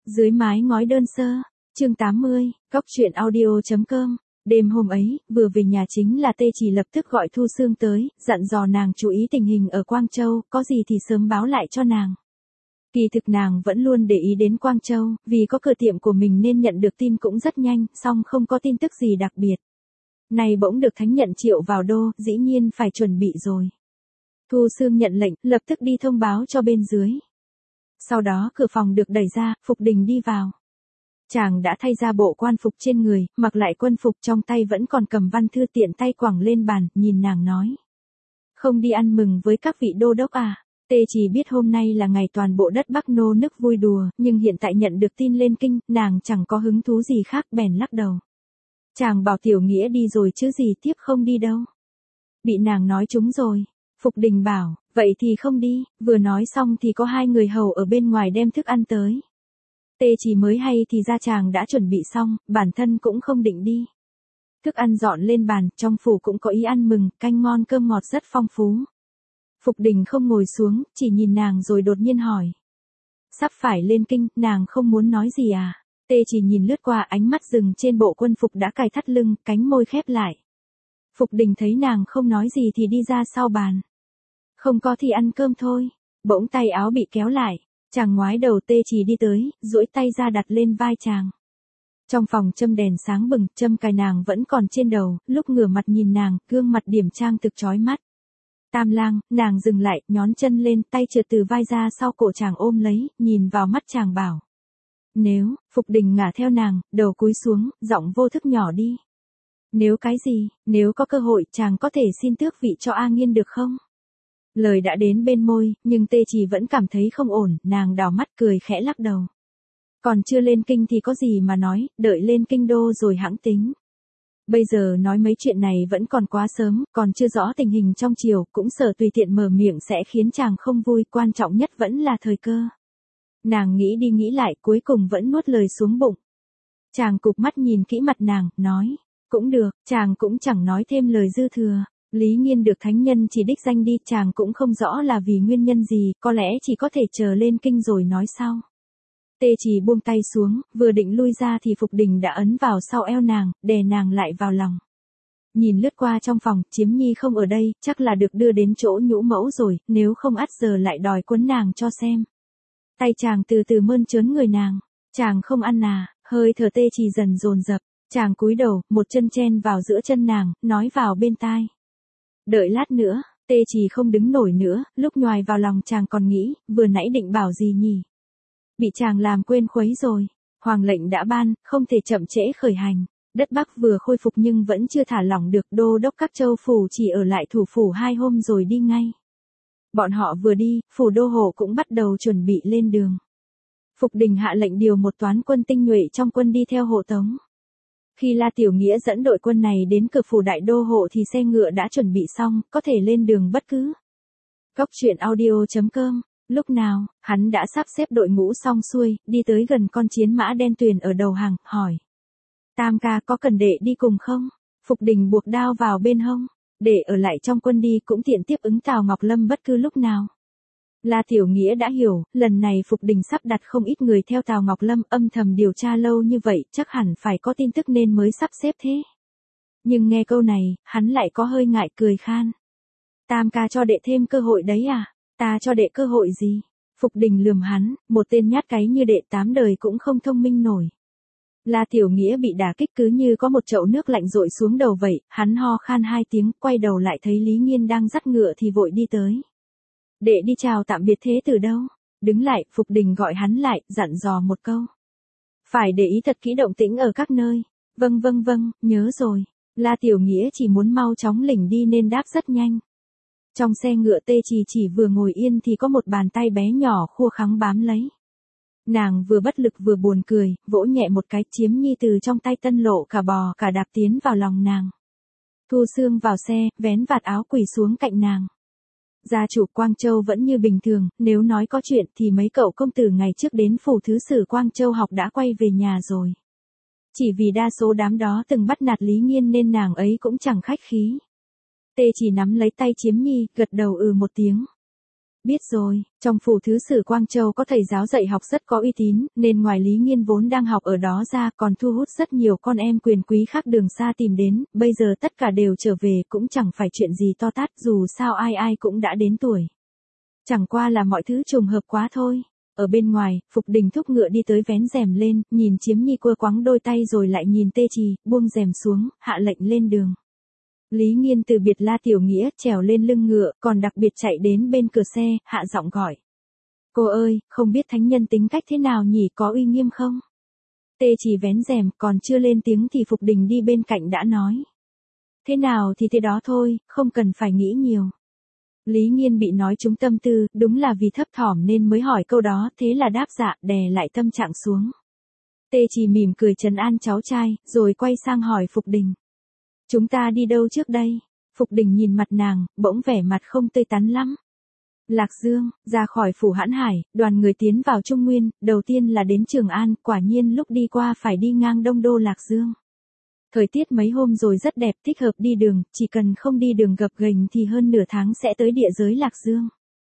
Dưới mái ngói đơn sơ, chương 80, Cóc truyện audio.com. Đêm hôm ấy, vừa về nhà chính là Tê Chỉ lập tức gọi Thu Sương tới, dặn dò nàng chú ý tình hình ở Quang Châu, có gì thì sớm báo lại cho nàng. Kỳ thực nàng vẫn luôn để ý đến Quang Châu, vì có cửa tiệm của mình nên nhận được tin cũng rất nhanh, song không có tin tức gì đặc biệt. Này bỗng được thánh nhận triệu vào đô, dĩ nhiên phải chuẩn bị rồi. Thu Sương nhận lệnh, lập tức đi thông báo cho bên dưới. Sau đó cửa phòng được đẩy ra, Phục Đình đi vào. Chàng đã thay ra bộ quan phục trên người, mặc lại quân phục, trong tay vẫn còn cầm văn thư, tiện tay quẳng lên bàn, nhìn nàng nói. Không đi ăn mừng với các vị đô đốc à? Tê Chỉ biết hôm nay là ngày toàn bộ đất Bắc nô nức vui đùa, nhưng hiện tại nhận được tin lên kinh, nàng chẳng có hứng thú gì khác, bèn lắc đầu. Chàng bảo Tiểu Nghĩa đi rồi chứ gì tiếp không đi đâu. Bị nàng nói trúng rồi. Phục Đình bảo, vậy thì không đi, vừa nói xong thì có hai người hầu ở bên ngoài đem thức ăn tới. Tê Chỉ mới hay thì ra chàng đã chuẩn bị xong, bản thân cũng không định đi. Thức ăn dọn lên bàn, trong phủ cũng có ý ăn mừng, canh ngon cơm ngọt rất phong phú. Phục Đình không ngồi xuống, chỉ nhìn nàng rồi đột nhiên hỏi. Sắp phải lên kinh, nàng không muốn nói gì à? Tê Chỉ nhìn lướt qua, ánh mắt dừng trên bộ quân phục đã cài thắt lưng, cánh môi khép lại. Phục Đình thấy nàng không nói gì thì đi ra sau bàn. Không có thì ăn cơm thôi. Bỗng tay áo bị kéo lại. Chàng ngoái đầu, Tê Chỉ đi tới, duỗi tay ra đặt lên vai chàng. Trong phòng châm đèn sáng bừng, châm cài nàng vẫn còn trên đầu, lúc ngửa mặt nhìn nàng, gương mặt điểm trang thực chói mắt. Tam lang, nàng dừng lại, nhón chân lên, tay trượt từ vai ra sau cổ chàng ôm lấy, nhìn vào mắt chàng bảo. Nếu, Phục Đình ngả theo nàng, đầu cúi xuống, giọng vô thức nhỏ đi. Nếu cái gì, nếu có cơ hội chàng có thể xin tước vị cho A Nghiên được không? Lời đã đến bên môi, nhưng Tê Chỉ vẫn cảm thấy không ổn, nàng đảo mắt cười khẽ lắc đầu. Còn chưa lên kinh thì có gì mà nói, đợi lên kinh đô rồi hãng tính. Bây giờ nói mấy chuyện này vẫn còn quá sớm, còn chưa rõ tình hình trong triều, cũng sợ tùy tiện mở miệng sẽ khiến chàng không vui, quan trọng nhất vẫn là thời cơ. Nàng nghĩ đi nghĩ lại, cuối cùng vẫn nuốt lời xuống bụng. Chàng cụp mắt nhìn kỹ mặt nàng, nói, cũng được, chàng cũng chẳng nói thêm lời dư thừa. Lý Nghiên được thánh nhân chỉ đích danh đi, chàng cũng không rõ là vì nguyên nhân gì, có lẽ chỉ có thể chờ lên kinh rồi nói sau. Tê Chỉ buông tay xuống, vừa định lui ra thì Phục Đình đã ấn vào sau eo nàng, đè nàng lại vào lòng. Nhìn lướt qua trong phòng, Chiếm Nhi không ở đây, chắc là được đưa đến chỗ nhũ mẫu rồi, nếu không ắt giờ lại đòi quấn nàng cho xem. Tay chàng từ từ mơn trớn người nàng, chàng không ăn à, hơi thở Tê Chỉ dần dồn dập, chàng cúi đầu, một chân chen vào giữa chân nàng, nói vào bên tai. Đợi lát nữa, Tê Chỉ không đứng nổi nữa, lúc nhoài vào lòng chàng còn nghĩ, vừa nãy định bảo gì nhỉ? Bị chàng làm quên khuấy rồi. Hoàng lệnh đã ban, không thể chậm trễ khởi hành. Đất Bắc vừa khôi phục nhưng vẫn chưa thả lỏng được, đô đốc các châu phủ chỉ ở lại thủ phủ 2 hôm rồi đi ngay. Bọn họ vừa đi, phủ đô hộ cũng bắt đầu chuẩn bị lên đường. Phục Đình hạ lệnh điều một toán quân tinh nhuệ trong quân đi theo hộ tống. Khi La Tiểu Nghĩa dẫn đội quân này đến cửa phủ đại đô hộ thì xe ngựa đã chuẩn bị xong, có thể lên đường bất cứ. Cóc truyện audio.com. Lúc nào, hắn đã sắp xếp đội ngũ xong xuôi, đi tới gần con chiến mã đen tuyền ở đầu hàng, hỏi. Tam ca có cần đệ đi cùng không? Phục Đình buộc đao vào bên hông. Để ở lại trong quân đi cũng tiện tiếp ứng Tào Ngọc Lâm bất cứ lúc nào. La Tiểu Nghĩa đã hiểu, lần này Phục Đình sắp đặt không ít người theo Tào Ngọc Lâm, âm thầm điều tra lâu như vậy, chắc hẳn phải có tin tức nên mới sắp xếp thế. Nhưng nghe câu này, hắn lại có hơi ngại cười khan. Tam ca cho đệ thêm cơ hội đấy à? Ta cho đệ cơ hội gì? Phục Đình lườm hắn, một tên nhát cái như đệ 8 đời cũng không thông minh nổi. La Tiểu Nghĩa bị đả kích cứ như có một chậu nước lạnh dội xuống đầu vậy, hắn ho khan 2 tiếng, quay đầu lại thấy Lý Nghiên đang dắt ngựa thì vội đi tới. Đệ đi chào tạm biệt thế từ đâu? Đứng lại, Phục Đình gọi hắn lại, dặn dò một câu. Phải để ý thật kỹ động tĩnh ở các nơi. Vâng, nhớ rồi. La Tiểu Nghĩa chỉ muốn mau chóng lỉnh đi nên đáp rất nhanh. Trong xe ngựa Tê Chỉ vừa ngồi yên thì có một bàn tay bé nhỏ khua khắng bám lấy. Nàng vừa bất lực vừa buồn cười, vỗ nhẹ một cái, Chiếm Nhi từ trong tay Tân Lộ cả bò cả đạp tiến vào lòng nàng. Thu Sương vào xe, vén vạt áo quỳ xuống cạnh nàng. Gia chủ Quang Châu vẫn như bình thường, nếu nói có chuyện thì mấy cậu công tử ngày trước đến phủ thứ sử Quang Châu học đã quay về nhà rồi. Chỉ vì đa số đám đó từng bắt nạt Lý Nghiên nên nàng ấy cũng chẳng khách khí. Tê Chỉ nắm lấy tay Chiếm Nhi, gật đầu một tiếng. Biết rồi, trong phủ thứ sử Quang Châu có thầy giáo dạy học rất có uy tín, nên ngoài Lý Nghiên vốn đang học ở đó ra còn thu hút rất nhiều con em quyền quý khác đường xa tìm đến, bây giờ tất cả đều trở về cũng chẳng phải chuyện gì to tát, dù sao ai ai cũng đã đến tuổi. Chẳng qua là mọi thứ trùng hợp quá thôi. Ở bên ngoài, Phục Đình thúc ngựa đi tới vén rèm lên, nhìn Chiếm Nhi quơ quắng đôi tay rồi lại nhìn Tê Trì, buông rèm xuống, hạ lệnh lên đường. Lý Nghiên từ biệt La Tiểu Nghĩa, trèo lên lưng ngựa, còn đặc biệt chạy đến bên cửa xe, hạ giọng gọi. Cô ơi, không biết thánh nhân tính cách thế nào nhỉ, có uy nghiêm không? Tê Trì vén rèm, còn chưa lên tiếng thì Phục Đình đi bên cạnh đã nói. Thế nào thì thế đó thôi, không cần phải nghĩ nhiều. Lý Nghiên bị nói trúng tâm tư, đúng là vì thấp thỏm nên mới hỏi câu đó, thế là đáp dạ, đè lại tâm trạng xuống. Tê Trì mỉm cười trấn an cháu trai, rồi quay sang hỏi Phục Đình. Chúng ta đi đâu trước đây? Phục Đình nhìn mặt nàng, bỗng vẻ mặt không tươi tắn lắm. Lạc Dương, ra khỏi phủ Hãn Hải, đoàn người tiến vào Trung Nguyên, đầu tiên là đến Trường An, quả nhiên lúc đi qua phải đi ngang Đông Đô Lạc Dương. Thời tiết mấy hôm rồi rất đẹp, thích hợp đi đường, chỉ cần không đi đường gập ghềnh thì hơn nửa tháng sẽ tới địa giới Lạc Dương.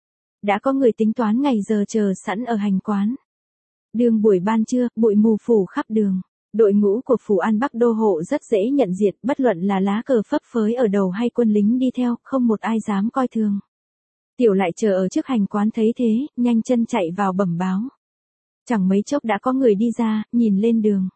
Đã có người tính toán ngày giờ chờ sẵn ở hành quán. Đường buổi ban trưa, bụi mù phủ khắp đường. Đội ngũ của phủ An Bắc đô hộ rất dễ nhận diện, bất luận là lá cờ phấp phới ở đầu hay quân lính đi theo, không một ai dám coi thường. Tiểu Lại chờ ở trước hành quán thấy thế, nhanh chân chạy vào bẩm báo. Chẳng mấy chốc đã có người đi ra, nhìn lên đường.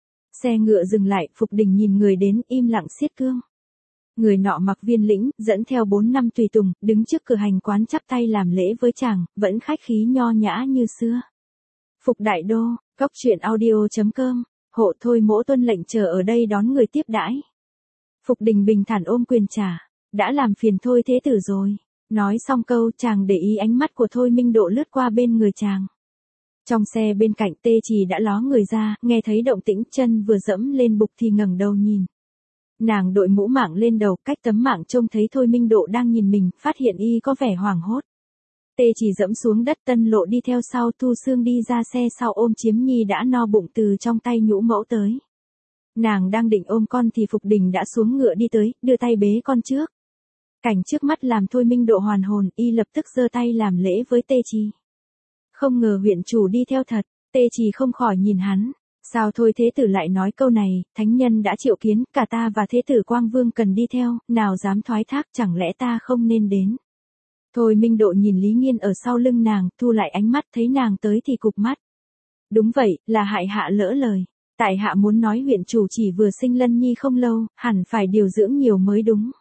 Xe ngựa dừng lại, Phục Đình nhìn người đến, im lặng siết cương. Người nọ mặc viên lĩnh, dẫn theo 4 năm tùy tùng, đứng trước cửa hành quán chắp tay làm lễ với chàng, vẫn khách khí nho nhã như xưa. Phục đại đô, cóc truyện audio.com, hộ thôi mỗ tuân lệnh chờ ở đây đón người tiếp đãi. Phục Đình bình thản ôm quyền trả, đã làm phiền Thôi thế tử rồi. Nói xong câu, chàng để ý ánh mắt của Thôi Minh Độ lướt qua bên người chàng. Trong xe bên cạnh Tê Trì đã ló người ra, nghe thấy động tĩnh, chân vừa dẫm lên bục thì ngẩng đầu nhìn. Nàng đội mũ mạng lên đầu, cách tấm mạng trông thấy Thôi Minh Độ đang nhìn mình, phát hiện y có vẻ hoảng hốt. Tê Trì dẫm xuống đất, Tân Lộ đi theo sau, Thu Xương đi ra xe sau ôm Chiếm Nhi đã no bụng từ trong tay nhũ mẫu tới. Nàng đang định ôm con thì Phục Đình đã xuống ngựa đi tới, đưa tay bế con trước. Cảnh trước mắt làm Thôi Minh Độ hoàn hồn, y lập tức giơ tay làm lễ với Tê Trì. Không ngờ huyện chủ đi theo thật, Tê Trì không khỏi nhìn hắn. Sao Thôi thế tử lại nói câu này, thánh nhân đã triệu kiến, cả ta và thế tử Quang Vương cần đi theo, nào dám thoái thác, chẳng lẽ ta không nên đến. Thôi Minh Độ nhìn Lý Nghiên ở sau lưng nàng, thu lại ánh mắt, thấy nàng tới thì cụp mắt. Đúng vậy, là hại hạ lỡ lời. Tại hạ muốn nói huyện chủ chỉ vừa sinh Lân Nhi không lâu, hẳn phải điều dưỡng nhiều mới đúng.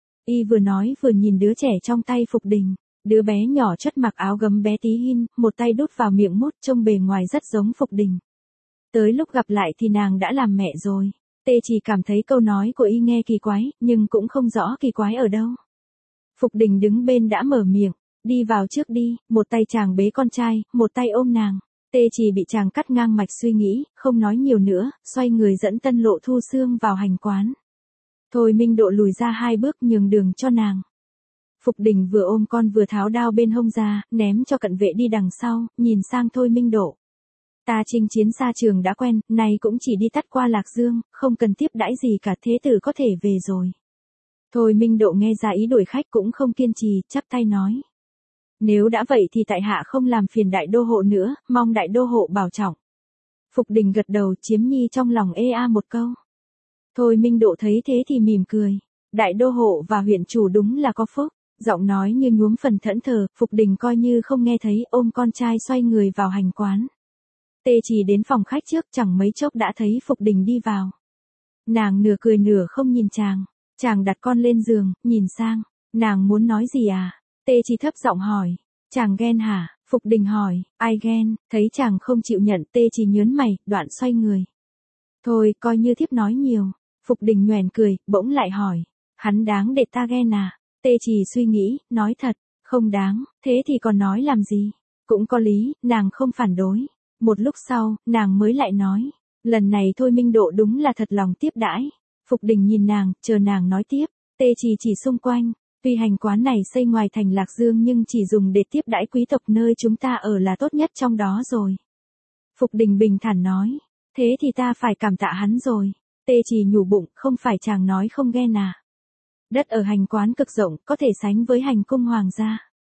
Y vừa nói vừa nhìn đứa trẻ trong tay Phục Đình. Đứa bé nhỏ chất mặc áo gấm bé tí hin, một tay đút vào miệng mút, trông bề ngoài rất giống Phục Đình. Tới lúc gặp lại thì nàng đã làm mẹ rồi. Tê chỉ cảm thấy câu nói của y nghe kỳ quái, nhưng cũng không rõ kỳ quái ở đâu. Phục Đình đứng bên đã mở miệng, đi vào trước đi, một tay chàng bế con trai, một tay ôm nàng. Tê chỉ bị chàng cắt ngang mạch suy nghĩ, không nói nhiều nữa, xoay người dẫn Tân Lộ Thu Xương vào hành quán. Thôi Minh Độ lùi ra 2 bước nhường đường cho nàng. Phục Đình vừa ôm con vừa tháo đao bên hông ra, ném cho cận vệ đi đằng sau, nhìn sang Thôi Minh Độ. Ta chinh chiến xa trường đã quen, này cũng chỉ đi tắt qua Lạc Dương, không cần tiếp đãi gì cả, thế tử có thể về rồi. Thôi Minh Độ nghe ra ý đuổi khách cũng không kiên trì, chắp tay nói. Nếu đã vậy thì tại hạ không làm phiền đại đô hộ nữa, mong đại đô hộ bảo trọng. Phục Đình gật đầu, Chiếm Nhi trong lòng ê a một câu. Thôi Minh Độ thấy thế thì mỉm cười. Đại đô hộ và huyện chủ đúng là có phúc. Giọng nói như nhuốm phần thẫn thờ, Phục Đình coi như không nghe thấy, ôm con trai xoay người vào hành quán. Tê chỉ đến phòng khách trước, chẳng mấy chốc đã thấy Phục Đình đi vào. Nàng nửa cười nửa không nhìn chàng. Chàng đặt con lên giường, nhìn sang. Nàng muốn nói gì à? Tê chỉ thấp giọng hỏi. Chàng ghen hả? Phục Đình hỏi. Ai ghen? Thấy chàng không chịu nhận, Tê chỉ nhớn mày, đoạn xoay người. Thôi, coi như thiếp nói nhiều. Phục Đình nhoẻn cười, bỗng lại hỏi. Hắn đáng để ta ghen à? Tê chỉ suy nghĩ, nói thật, không đáng, thế thì còn nói làm gì? Cũng có lý, nàng không phản đối. Một lúc sau, nàng mới lại nói. Lần này Thôi Minh Độ đúng là thật lòng tiếp đãi. Phục Đình nhìn nàng, chờ nàng nói tiếp. Tê chỉ xung quanh. Tuy hành quán này xây ngoài thành Lạc Dương nhưng chỉ dùng để tiếp đãi quý tộc nơi chúng ta ở là tốt nhất trong đó rồi. Phục Đình bình thản nói. Thế thì ta phải cảm tạ hắn rồi. Tê chỉ nhủ bụng, không phải chàng nói không ghen à. Đất ở hành quán cực rộng, có thể sánh với hành cung hoàng gia.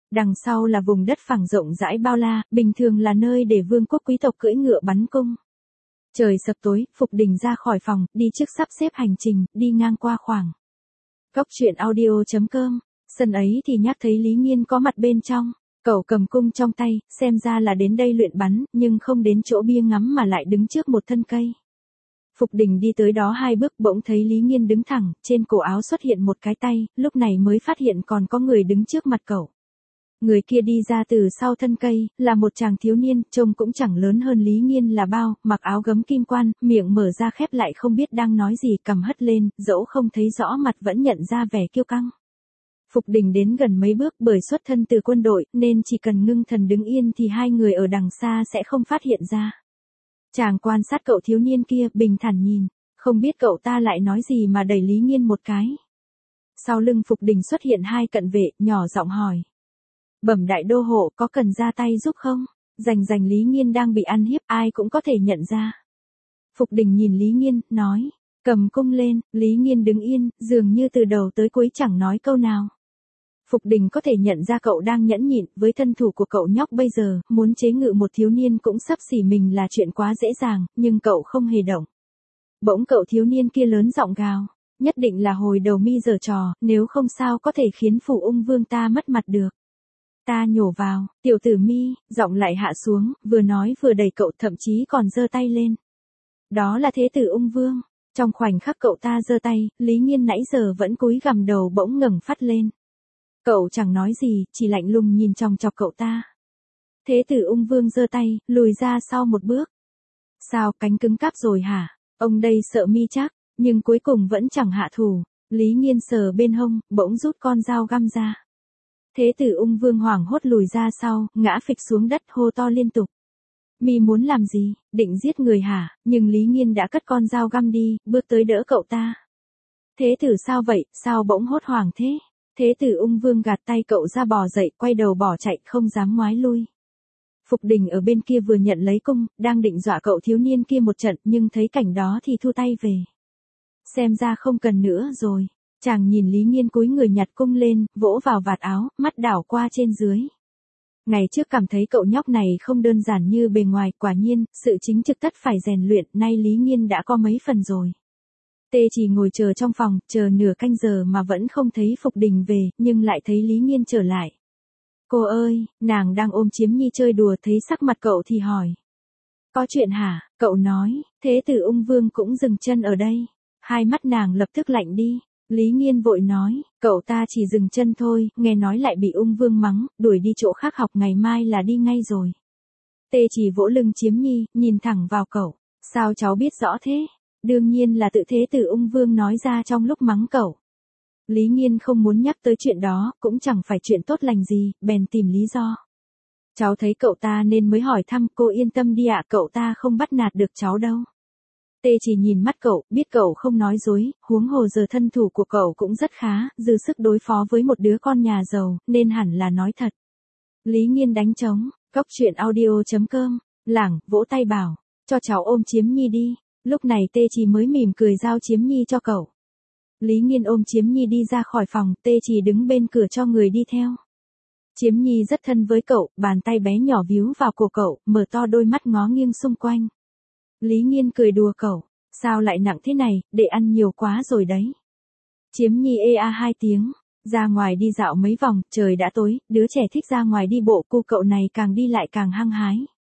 Đằng sau là vùng đất phẳng rộng rãi bao la, bình thường là nơi để vương quốc quý tộc cưỡi ngựa bắn cung. Trời sập tối, Phục Đình ra khỏi phòng, đi trước sắp xếp hành trình, đi ngang qua khoảng. Góc truyện audio.com, sân ấy thì nhắc thấy Lý Nghiên có mặt bên trong. Cậu cầm cung trong tay, xem ra là đến đây luyện bắn, nhưng không đến chỗ bia ngắm mà lại đứng trước một thân cây. Phục Đình đi tới đó 2 bước bỗng thấy Lý Nghiên đứng thẳng, trên cổ áo xuất hiện một cái tay, lúc này mới phát hiện còn có người đứng trước mặt cậu. Người kia đi ra từ sau thân cây, là một chàng thiếu niên, trông cũng chẳng lớn hơn Lý Nghiên là bao, mặc áo gấm kim quan, miệng mở ra khép lại không biết đang nói gì, cằm hất lên, dẫu không thấy rõ mặt vẫn nhận ra vẻ kiêu căng. Phục Đình đến gần mấy bước, bởi xuất thân từ quân đội, nên chỉ cần ngưng thần đứng yên thì 2 người ở đằng xa sẽ không phát hiện ra. Chàng quan sát cậu thiếu niên kia, bình thản nhìn, không biết cậu ta lại nói gì mà đẩy Lý Nghiên một cái. Sau lưng Phục Đình xuất hiện 2 cận vệ, nhỏ giọng hỏi. Bẩm đại đô hộ, có cần ra tay giúp không? Rành Lý Nghiên đang bị ăn hiếp, ai cũng có thể nhận ra. Phục Đình nhìn Lý Nghiên, nói, cầm cung lên. Lý Nghiên đứng yên, dường như từ đầu tới cuối chẳng nói câu nào. Phục Đình có thể nhận ra cậu đang nhẫn nhịn, với thân thủ của cậu nhóc bây giờ, muốn chế ngự một thiếu niên cũng sắp xỉ mình là chuyện quá dễ dàng, nhưng cậu không hề động. Bỗng cậu thiếu niên kia lớn giọng gào, nhất định là hồi đầu mi giở trò, nếu không sao có thể khiến Phủ Ung Vương ta mất mặt được. Ta nhổ vào, tiểu tử mi, giọng lại hạ xuống, vừa nói vừa đẩy cậu, thậm chí còn giơ tay lên. Đó là thế tử Ung Vương. Trong khoảnh khắc cậu ta giơ tay, Lý Nghiên nãy giờ vẫn cúi gằm đầu bỗng ngẩng phát lên. Cậu chẳng nói gì, chỉ lạnh lùng nhìn chòng chọc cậu ta. Thế tử Ung Vương giơ tay, lùi ra sau một bước. Sao, cánh cứng cáp rồi hả? Ông đây sợ mi chắc, nhưng cuối cùng vẫn chẳng hạ thủ. Lý Nghiên sờ bên hông, bỗng rút con dao găm ra. Thế tử Ung Vương hoảng hốt lùi ra sau, ngã phịch xuống đất, hô to liên tục. Mi muốn làm gì, định giết người hả? Nhưng Lý Nghiên đã cất con dao găm đi, bước tới đỡ cậu ta. Thế tử sao vậy, sao bỗng hốt hoảng thế? Thế tử Ung Vương gạt tay cậu ra, bò dậy, quay đầu bỏ chạy, không dám ngoái lui. Phục Đình ở bên kia vừa nhận lấy cung, đang định dọa cậu thiếu niên kia một trận, nhưng thấy cảnh đó thì thu tay về. Xem ra không cần nữa rồi. Chàng nhìn Lý Nghiên cúi người nhặt cung lên, vỗ vào vạt áo, mắt đảo qua trên dưới. Ngày trước cảm thấy cậu nhóc này không đơn giản như bề ngoài, quả nhiên, sự chính trực tất phải rèn luyện, nay Lý Nghiên đã có mấy phần rồi. Tê chỉ ngồi chờ trong phòng, chờ nửa canh giờ mà vẫn không thấy Phục Đình về, nhưng lại thấy Lý Nghiên trở lại. Cô ơi, nàng đang ôm Chiếm Nhi chơi đùa, thấy sắc mặt cậu thì hỏi. Có chuyện hả? Cậu nói, thế tử Ung Vương cũng dừng chân ở đây. Hai mắt nàng lập tức lạnh đi. Lý Nghiên vội nói, cậu ta chỉ dừng chân thôi, nghe nói lại bị Ung Vương mắng, đuổi đi chỗ khác học, ngày mai là đi ngay rồi. Tê chỉ vỗ lưng Chiếm Nhi, nhìn thẳng vào cậu. Sao cháu biết rõ thế? Đương nhiên là tự thế tử Ung Vương nói ra trong lúc mắng cậu. Lý Nghiên không muốn nhắc tới chuyện đó, cũng chẳng phải chuyện tốt lành gì, bèn tìm lý do. Cháu thấy cậu ta nên mới hỏi thăm, cô yên tâm đi ạ, cậu ta không bắt nạt được cháu đâu. Tê chỉ nhìn mắt cậu, biết cậu không nói dối, huống hồ giờ thân thủ của cậu cũng rất khá, dư sức đối phó với một đứa con nhà giàu, nên hẳn là nói thật. Lý Nghiên đánh trống, góc truyện audio.com, lảng, vỗ tay bảo, cho cháu ôm Chiếm Nhi đi. Lúc này Tê chỉ mới mỉm cười giao Chiếm Nhi cho cậu. Lý Nghiên ôm Chiếm Nhi đi ra khỏi phòng, Tê chỉ đứng bên cửa cho người đi theo. Chiếm Nhi rất thân với cậu, bàn tay bé nhỏ víu vào cổ cậu, mở to đôi mắt ngó nghiêng xung quanh. Lý Nghiên cười đùa cậu, sao lại nặng thế này, để ăn nhiều quá rồi đấy. Chiếm Nhi ê a 2 tiếng, ra ngoài đi dạo mấy vòng, trời đã tối, đứa trẻ thích ra ngoài đi bộ, cu cậu này càng đi lại càng hăng hái.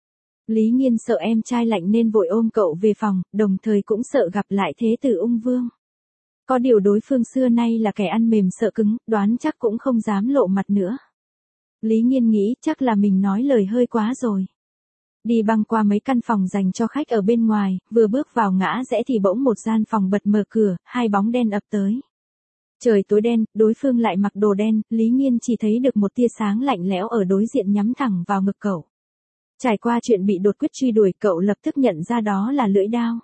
Lý Nghiên sợ em trai lạnh nên vội ôm cậu về phòng, đồng thời cũng sợ gặp lại thế tử Ung Vương. Có điều đối phương xưa nay là kẻ ăn mềm sợ cứng, đoán chắc cũng không dám lộ mặt nữa. Lý Nghiên nghĩ chắc là mình nói lời hơi quá rồi. Đi băng qua mấy căn phòng dành cho khách ở bên ngoài, vừa bước vào ngã rẽ thì bỗng một gian phòng bật mở cửa, 2 bóng đen ập tới. Trời tối đen, đối phương lại mặc đồ đen, Lý Nghiên chỉ thấy được một tia sáng lạnh lẽo ở đối diện nhắm thẳng vào ngực cậu. Trải qua chuyện bị đột quyết truy đuổi, cậu lập tức nhận ra đó là lưỡi đao.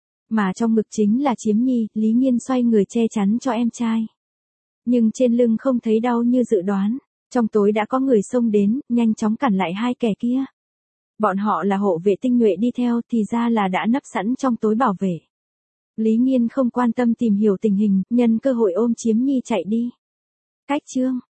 Mà trong ngực chính là Chiếm Nhi, Lý Nghiên xoay người che chắn cho em trai. Nhưng trên lưng không thấy đau như dự đoán, trong tối đã có người xông đến, nhanh chóng cản lại 2 kẻ kia. Bọn họ là hộ vệ tinh nhuệ đi theo, thì ra là đã nấp sẵn trong tối bảo vệ. Lý Nghiên không quan tâm tìm hiểu tình hình, nhân cơ hội ôm Chiếm Nhi chạy đi. Cách chương